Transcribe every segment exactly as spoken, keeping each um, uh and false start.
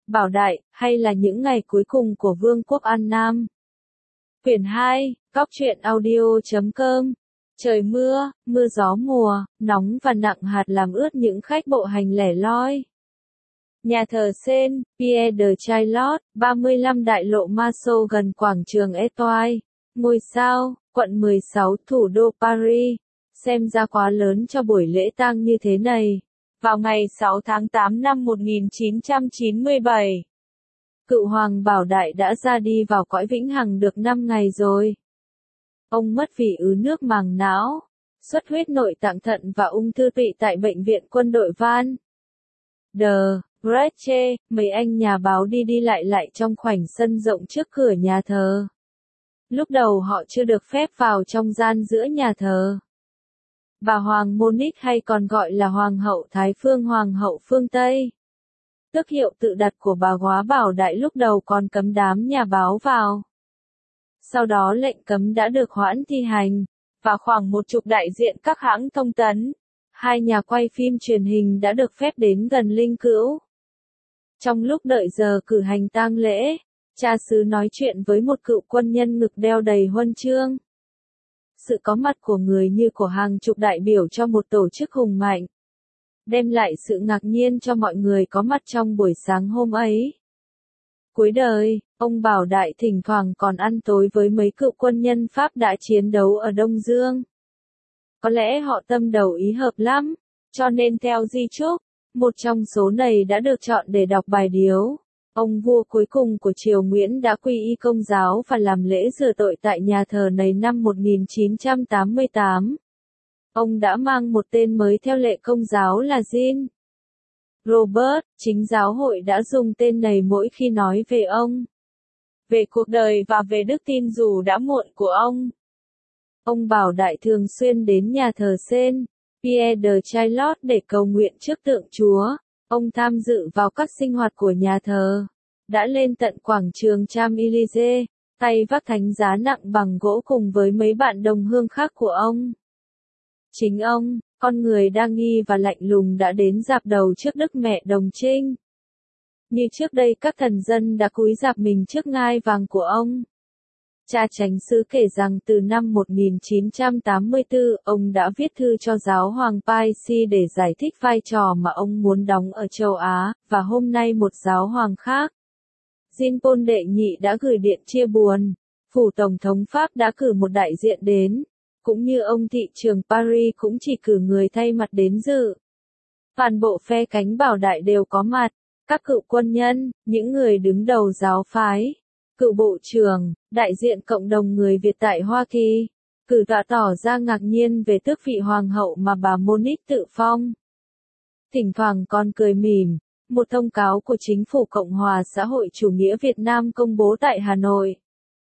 Bảo Đại, hay là những ngày cuối cùng của Vương quốc An Nam. Quyển hai, Góc truyện audio chấm com. Trời mưa, mưa gió mùa, nóng và nặng hạt làm ướt những khách bộ hành lẻ loi. Nhà thờ Saint Pierre de Chaillot, ba mươi lăm đại lộ Marceau gần quảng trường Étoile, ngôi sao, quận mười sáu, thủ đô Paris. Xem ra quá lớn cho buổi lễ tang như thế này. Vào ngày sáu tháng tám năm một nghìn chín trăm chín mươi bảy, cựu hoàng Bảo Đại đã ra đi vào cõi vĩnh hằng được năm ngày rồi. Ông mất vì ứ nước màng não, xuất huyết nội tạng thận và ung thư tụy tại bệnh viện quân đội Van de Breche. Mấy anh nhà báo đi đi lại lại trong khoảnh sân rộng trước cửa nhà thờ. Lúc đầu họ chưa được phép vào trong gian giữa nhà thờ. Bà Hoàng Monique, hay còn gọi là Hoàng hậu Thái Phương, Hoàng hậu phương Tây, tước hiệu tự đặt của bà góa Bảo Đại, lúc đầu còn cấm đám nhà báo vào. Sau đó lệnh cấm đã được hoãn thi hành, và khoảng một chục đại diện các hãng thông tấn, hai nhà quay phim truyền hình đã được phép đến gần linh cữu. Trong lúc đợi giờ cử hành tang lễ, cha xứ nói chuyện với một cựu quân nhân ngực đeo đầy huân chương. Sự có mặt của người như của hàng chục đại biểu cho một tổ chức hùng mạnh, đem lại sự ngạc nhiên cho mọi người có mặt trong buổi sáng hôm ấy. Cuối đời, ông Bảo Đại thỉnh thoảng còn ăn tối với mấy cựu quân nhân Pháp đã chiến đấu ở Đông Dương. Có lẽ họ tâm đầu ý hợp lắm, cho nên theo di chúc, một trong số này đã được chọn để đọc bài điếu. Ông vua cuối cùng của triều Nguyễn đã quy y Công giáo và làm lễ rửa tội tại nhà thờ này năm một nghìn chín trăm tám mươi tám. Ông đã mang một tên mới theo lệ Công giáo là Jean Robert. Chính giáo hội đã dùng tên này mỗi khi nói về ông, về cuộc đời và về đức tin dù đã muộn của ông. Ông Bảo Đại thường xuyên đến nhà thờ Saint Pierre de Chaillot để cầu nguyện trước tượng Chúa. Ông tham dự vào các sinh hoạt của nhà thờ, đã lên tận quảng trường Champs-Élysées, tay vác thánh giá nặng bằng gỗ cùng với mấy bạn đồng hương khác của ông. Chính ông, con người đa nghi và lạnh lùng, đã đến dạp đầu trước Đức Mẹ Đồng Trinh. Như trước đây các thần dân đã cúi rạp mình trước ngai vàng của ông. Cha chánh xứ kể rằng từ năm một nghìn chín trăm tám mươi tư, ông đã viết thư cho giáo hoàng Paisi để giải thích vai trò mà ông muốn đóng ở châu Á, và hôm nay một giáo hoàng khác, Jean Paul đệ nhị, đã gửi điện chia buồn. Phủ Tổng thống Pháp đã cử một đại diện đến, cũng như ông thị trưởng Paris cũng chỉ cử người thay mặt đến dự. Toàn bộ phe cánh Bảo Đại đều có mặt, các cựu quân nhân, những người đứng đầu giáo phái, cựu bộ trưởng, đại diện cộng đồng người Việt tại Hoa Kỳ, cử tọa tỏ ra ngạc nhiên về tước vị hoàng hậu mà bà Monique tự phong. Thỉnh thoảng còn cười mỉm. Một thông cáo của Chính phủ Cộng hòa xã hội chủ nghĩa Việt Nam công bố tại Hà Nội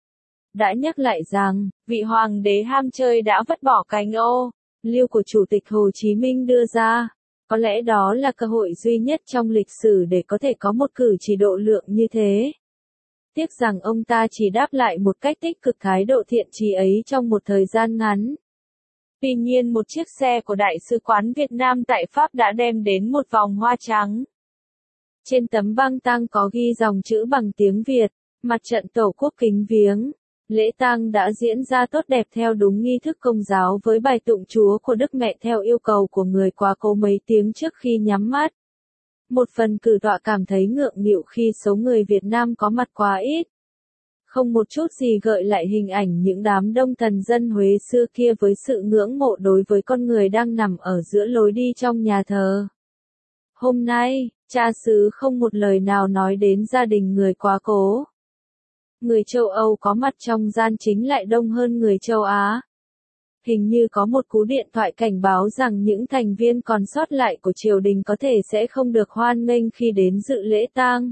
đã nhắc lại rằng, vị hoàng đế ham chơi đã vứt bỏ cánh ô liu của Chủ tịch Hồ Chí Minh đưa ra. Có lẽ đó là cơ hội duy nhất trong lịch sử để có thể có một cử chỉ độ lượng như thế. Tiếc rằng ông ta chỉ đáp lại một cách tích cực thái độ thiện chí ấy trong một thời gian ngắn. Tuy nhiên một chiếc xe của Đại sứ quán Việt Nam tại Pháp đã đem đến một vòng hoa trắng. Trên tấm băng tang có ghi dòng chữ bằng tiếng Việt, mặt trận Tổ quốc kính viếng. Lễ tang đã diễn ra tốt đẹp theo đúng nghi thức Công giáo với bài tụng Chúa của Đức Mẹ theo yêu cầu của người quá cố mấy tiếng trước khi nhắm mắt. Một phần cử tọa cảm thấy ngượng nghịu khi số người Việt Nam có mặt quá ít. Không một chút gì gợi lại hình ảnh những đám đông thần dân Huế xưa kia với sự ngưỡng mộ đối với con người đang nằm ở giữa lối đi trong nhà thờ. Hôm nay, cha xứ không một lời nào nói đến gia đình người quá cố. Người châu Âu có mặt trong gian chính lại đông hơn người châu Á. Hình như có một cú điện thoại cảnh báo rằng những thành viên còn sót lại của triều đình có thể sẽ không được hoan nghênh khi đến dự lễ tang.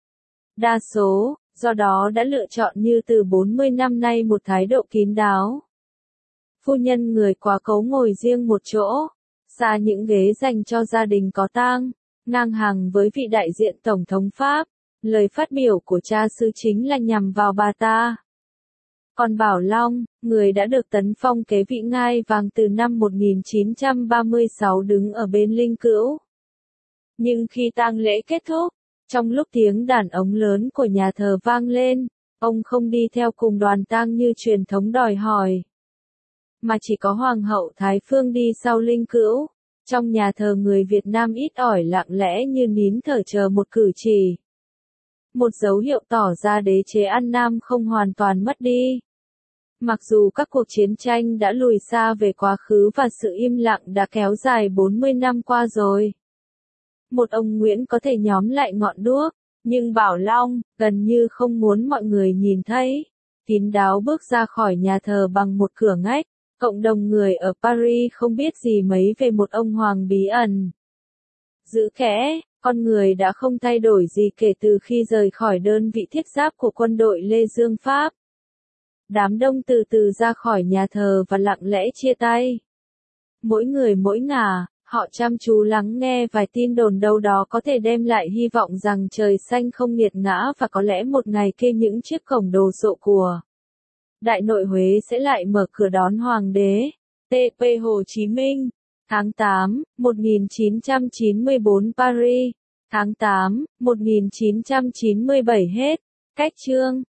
Đa số, do đó đã lựa chọn như từ bốn mươi năm nay một thái độ kín đáo. Phu nhân người quá cố ngồi riêng một chỗ, xa những ghế dành cho gia đình có tang, ngang hàng với vị đại diện Tổng thống Pháp. Lời phát biểu của cha xứ chính là nhằm vào bà ta. Còn Bảo Long, người đã được tấn phong kế vị ngai vàng từ năm một nghìn chín trăm ba mươi sáu, đứng ở bên linh cữu. Nhưng khi tang lễ kết thúc, Trong lúc tiếng đàn ống lớn của nhà thờ vang lên, ông không đi theo cùng đoàn tang như truyền thống đòi hỏi, mà chỉ có Hoàng hậu Thái Phương đi sau linh cữu. Trong nhà thờ người Việt Nam ít ỏi lặng lẽ như nín thở chờ một cử chỉ. Một dấu hiệu tỏ ra đế chế An Nam không hoàn toàn mất đi. Mặc dù các cuộc chiến tranh đã lùi xa về quá khứ và sự im lặng đã kéo dài bốn mươi năm qua rồi. Một ông Nguyễn có thể nhóm lại ngọn đuốc, nhưng Bảo Long gần như không muốn mọi người nhìn thấy. Kín đáo bước ra khỏi nhà thờ bằng một cửa ngách. Cộng đồng người ở Paris không biết gì mấy về một ông hoàng bí ẩn. Giữ kẽ, con người đã không thay đổi gì kể từ khi rời khỏi đơn vị thiết giáp của quân đội Lê Dương Pháp. Đám đông từ từ ra khỏi nhà thờ và lặng lẽ chia tay. Mỗi người mỗi ngả, họ chăm chú lắng nghe vài tin đồn đâu đó có thể đem lại hy vọng rằng trời xanh không nghiệt ngã và có lẽ một ngày kia những chiếc cổng đồ sộ của Đại nội Huế sẽ lại mở cửa đón hoàng đế. tê pê Hồ Chí Minh, tháng tám, một nghìn chín trăm chín mươi bốn Paris, tháng tám, một nghìn chín trăm chín mươi bảy hết. Cách chương